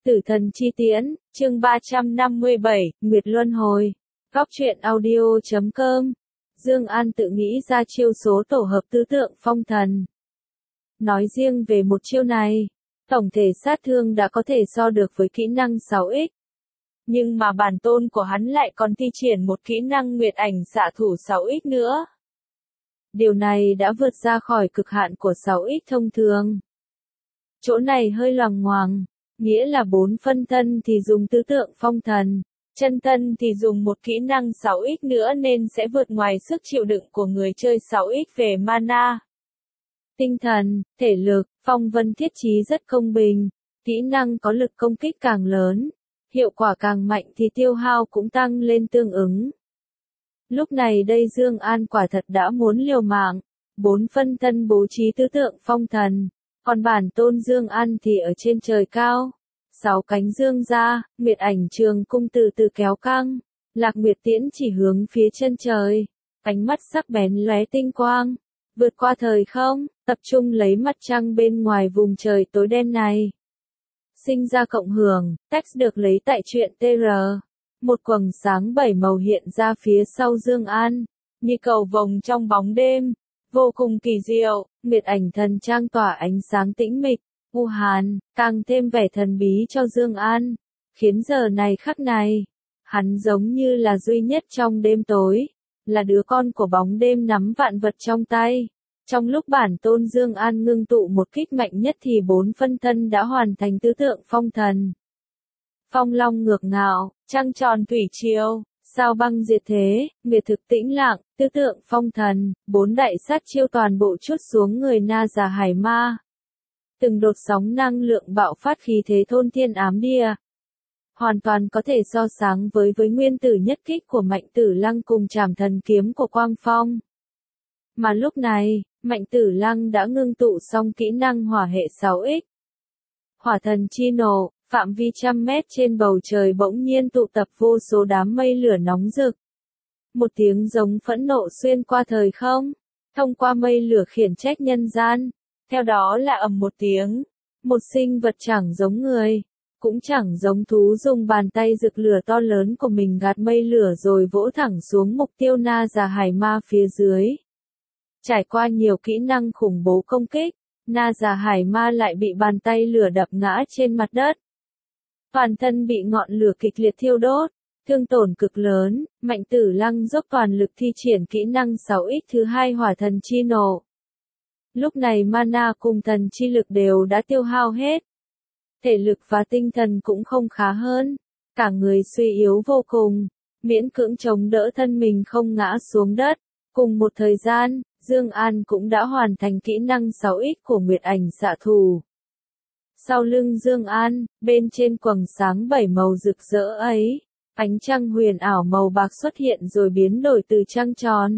Tử thần chi tiễn, chương 357, Nguyệt Luân Hồi. Góc truyện audio.com. Dương An tự nghĩ ra chiêu số tổ hợp tứ tượng phong thần. Nói riêng về một chiêu này, tổng thể sát thương đã có thể so được với kỹ năng 6x. Nhưng mà bản tôn của hắn lại còn thi triển một kỹ năng Nguyệt ảnh xạ thủ 6x nữa. Điều này đã vượt ra khỏi cực hạn của 6x thông thường. Chỗ này hơi loằng ngoằng. Nghĩa là 4 phân thân thì dùng tứ tượng phong thần, chân thân thì dùng một kỹ năng 6x nữa nên sẽ vượt ngoài sức chịu đựng của người chơi 6x về mana. Tinh thần, thể lực, phong vân thiết chí rất công bình, kỹ năng có lực công kích càng lớn, hiệu quả càng mạnh thì tiêu hao cũng tăng lên tương ứng. Lúc này đây Dương An quả thật đã muốn liều mạng, 4 phân thân bố trí tứ tượng phong thần. Còn bản tôn Dương An thì ở trên trời cao, 6 cánh dương ra, Nguyệt ảnh trường cung từ từ kéo căng, Lạc Nguyệt tiễn chỉ hướng phía chân trời, ánh mắt sắc bén lóe tinh quang, vượt qua thời không, tập trung lấy mặt trăng bên ngoài vùng trời tối đen này. Sinh ra cộng hưởng, text được lấy tại truyện TR. Một quầng sáng 7 màu hiện ra phía sau Dương An, như cầu vồng trong bóng đêm. Vô cùng kỳ diệu, Nguyệt ảnh thần trang tỏa ánh sáng tĩnh mịch, u hàn, càng thêm vẻ thần bí cho Dương An, khiến giờ này khắc này, hắn giống như là duy nhất trong đêm tối, là đứa con của bóng đêm nắm vạn vật trong tay. Trong lúc bản tôn Dương An ngưng tụ một kích mạnh nhất thì 4 phân thân đã hoàn thành tứ tượng phong thần. Phong long ngược ngạo, trăng tròn thủy triều. Sao băng diệt thế, nguyệt thực tĩnh lặng, tứ tượng phong thần, 4 đại sát chiêu toàn bộ trút xuống người Na Già Hải Ma. Từng đột sóng năng lượng bạo phát khí thế thôn thiên ám địa. Hoàn toàn có thể so sánh với nguyên tử nhất kích của Mạnh Tử Lăng cùng trảm thần kiếm của Quang Phong. Mà lúc này, Mạnh Tử Lăng đã ngưng tụ xong kỹ năng hỏa hệ 6x. Hỏa thần chi nổ. Phạm vi trăm mét trên bầu trời bỗng nhiên tụ tập vô số đám mây lửa nóng rực. Một tiếng giống phẫn nộ xuyên qua thời không, thông qua mây lửa khiển trách nhân gian. Theo đó là ầm một tiếng, một sinh vật chẳng giống người, cũng chẳng giống thú dùng bàn tay rực lửa to lớn của mình gạt mây lửa rồi vỗ thẳng xuống mục tiêu Na Già Hải Ma phía dưới. Trải qua nhiều kỹ năng khủng bố công kích, Na Già Hải Ma lại bị bàn tay lửa đập ngã trên mặt đất. Toàn thân bị ngọn lửa kịch liệt thiêu đốt, thương tổn cực lớn, Mạnh Tử Lăng dốc toàn lực thi triển kỹ năng 6x thứ 2 hỏa thần chi nổ. Lúc này mana cùng thần chi lực đều đã tiêu hao hết. Thể lực và tinh thần cũng không khá hơn, cả người suy yếu vô cùng, miễn cưỡng chống đỡ thân mình không ngã xuống đất. Cùng một thời gian, Dương An cũng đã hoàn thành kỹ năng 6x của Nguyệt ảnh xạ thủ. Sau lưng Dương An, bên trên quầng sáng 7 màu rực rỡ ấy, ánh trăng huyền ảo màu bạc xuất hiện rồi biến đổi từ trăng tròn,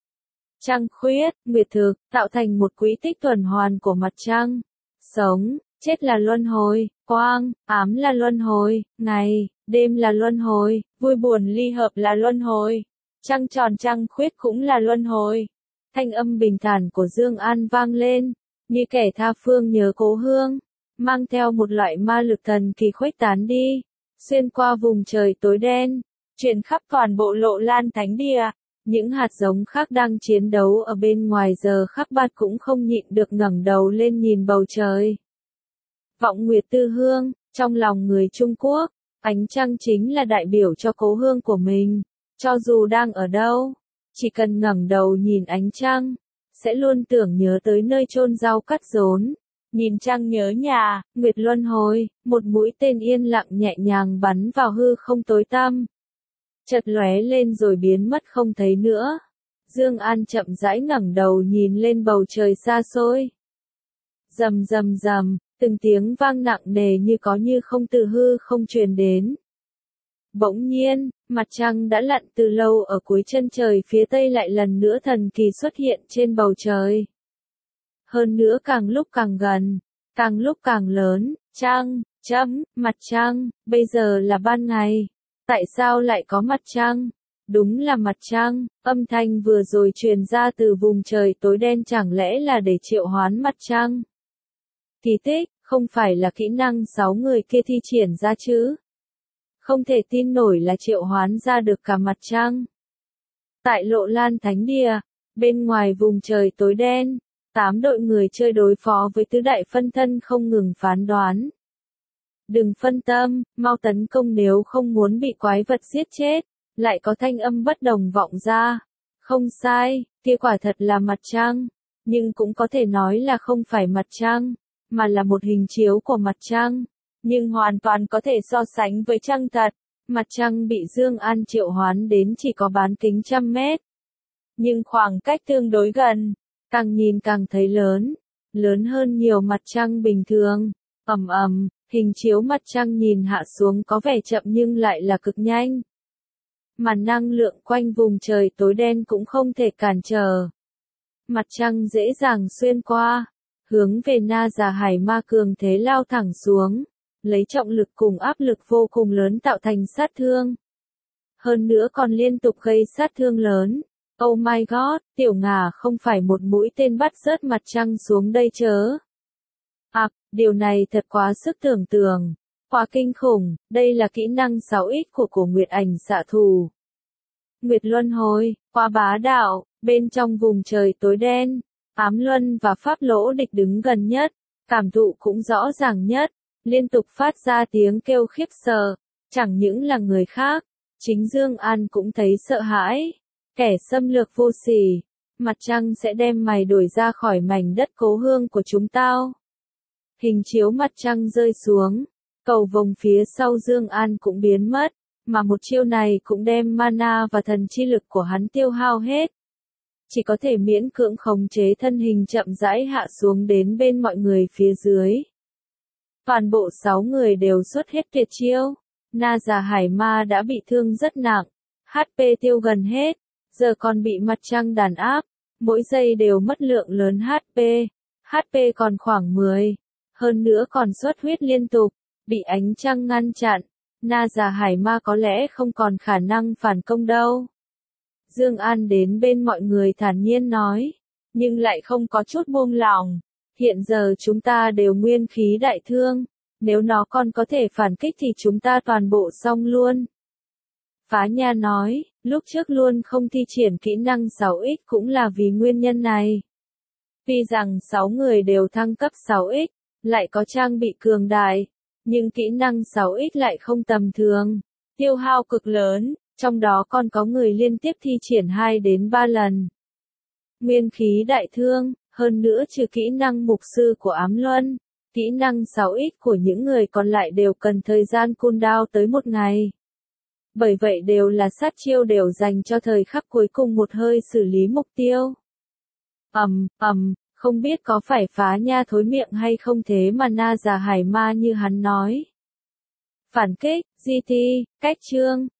trăng khuyết, nguyệt thực, tạo thành một quỹ tích tuần hoàn của mặt trăng. Sống, chết là luân hồi, quang, ám là luân hồi, ngày, đêm là luân hồi, vui buồn ly hợp là luân hồi, trăng tròn trăng khuyết cũng là luân hồi. Thanh âm bình thản của Dương An vang lên, như kẻ tha phương nhớ cố hương. Mang theo một loại ma lực thần kỳ khuếch tán đi, xuyên qua vùng trời tối đen, truyền khắp toàn bộ Lộ Lan Thánh Địa. Những hạt giống khác đang chiến đấu ở bên ngoài giờ khắc bạt cũng không nhịn được ngẩng đầu lên nhìn bầu trời. Vọng Nguyệt Tư Hương, trong lòng người Trung Quốc, ánh trăng chính là đại biểu cho cố hương của mình. Cho dù đang ở đâu, chỉ cần ngẩng đầu nhìn ánh trăng, sẽ luôn tưởng nhớ tới nơi chôn rau cắt rốn. Nhìn trăng nhớ nhà, Nguyệt Luân Hồi, một mũi tên yên lặng nhẹ nhàng bắn vào hư không tối tăm. Chợt lóe lên rồi biến mất không thấy nữa. Dương An chậm rãi ngẩng đầu nhìn lên bầu trời xa xôi. Rầm rầm rầm, từng tiếng vang nặng nề như có như không từ hư không truyền đến. Bỗng nhiên, mặt trăng đã lặn từ lâu ở cuối chân trời phía tây lại lần nữa thần kỳ xuất hiện trên bầu trời. Hơn nữa càng lúc càng gần, càng lúc càng lớn, trăng, mặt trăng, bây giờ là ban ngày. Tại sao lại có mặt trăng? Đúng là mặt trăng, âm thanh vừa rồi truyền ra từ vùng trời tối đen chẳng lẽ là để triệu hoán mặt trăng? Kỳ tích, Không phải là kỹ năng 6 người kia thi triển ra chứ? Không thể tin nổi là triệu hoán ra được cả mặt trăng. Tại Lộ Lan Thánh Địa, bên ngoài vùng trời tối đen, 8 đội người chơi đối phó với tứ đại phân thân không ngừng phán đoán. Đừng phân tâm, mau tấn công nếu không muốn bị quái vật giết chết. Lại có thanh âm bất đồng vọng ra. Không sai, kia quả thật là mặt trăng. Nhưng cũng có thể nói là không phải mặt trăng, mà là một hình chiếu của mặt trăng. Nhưng hoàn toàn có thể so sánh với trăng thật. Mặt trăng bị Dương An triệu hoán đến chỉ có bán kính 100 mét. Nhưng khoảng cách tương đối gần, càng nhìn càng thấy lớn. Lớn hơn nhiều mặt trăng bình thường. Ầm ầm, hình chiếu mặt trăng nhìn hạ xuống có vẻ chậm nhưng lại là cực nhanh. Mà năng lượng quanh vùng trời tối đen cũng không thể cản trở. Mặt trăng dễ dàng xuyên qua, hướng về Na Già Hải Ma cường thế lao thẳng xuống, lấy trọng lực cùng áp lực vô cùng lớn tạo thành sát thương. Hơn nữa còn liên tục gây sát thương lớn. Oh my god, tiểu Ngà không phải một mũi tên bắt rớt mặt trăng xuống đây chớ. Điều này thật quá sức tưởng tượng. Quá kinh khủng, đây là kỹ năng 6x của cổ Nguyệt Ảnh xạ thủ. Nguyệt Luân Hồi, quá bá đạo, bên trong vùng trời tối đen, Ám Luân và Pháp Lỗ Địch đứng gần nhất, cảm thụ cũng rõ ràng nhất, liên tục phát ra tiếng kêu khiếp sợ, chẳng những là người khác, chính Dương An cũng thấy sợ hãi, kẻ xâm lược vô sỉ, mặt trăng sẽ đem mày đuổi ra khỏi mảnh đất cố hương của chúng tao. Hình chiếu mặt trăng rơi xuống, cầu vồng phía sau Dương An cũng biến mất, mà một chiêu này cũng đem mana và thần chi lực của hắn tiêu hao hết. Chỉ có thể miễn cưỡng khống chế thân hình chậm rãi hạ xuống đến bên mọi người phía dưới. Toàn bộ 6 người đều xuất hết tuyệt chiêu. Na Già Hải Ma đã bị thương rất nặng, HP tiêu gần hết, giờ còn bị mặt trăng đàn áp, mỗi giây đều mất lượng lớn HP còn khoảng 10. Hơn nữa còn xuất huyết liên tục, bị ánh trăng ngăn chặn, Na Già Hải Ma có lẽ không còn khả năng phản công đâu. Dương An đến bên mọi người thản nhiên nói, nhưng lại không có chút buông lỏng. Hiện giờ chúng ta đều nguyên khí đại thương, nếu nó còn có thể phản kích thì chúng ta toàn bộ xong luôn. Phá Nha nói, lúc trước luôn không thi triển kỹ năng 6x cũng là vì nguyên nhân này. Tuy rằng 6 người đều thăng cấp 6x, lại có trang bị cường đại, nhưng kỹ năng 6x lại không tầm thường, tiêu hao cực lớn, trong đó còn có người liên tiếp thi triển 2 đến 3 lần. Nguyên khí đại thương, hơn nữa trừ kỹ năng mục sư của Ám Luân, kỹ năng 6x của những người còn lại đều cần thời gian cooldown tới 1 ngày. Bởi vậy đều là sát chiêu đều dành cho thời khắc cuối cùng một hơi xử lý mục tiêu. Không biết có phải Phá Nha thối miệng hay không thế mà Na Già Hải Ma như hắn nói. Phản kích, GT, cách chương,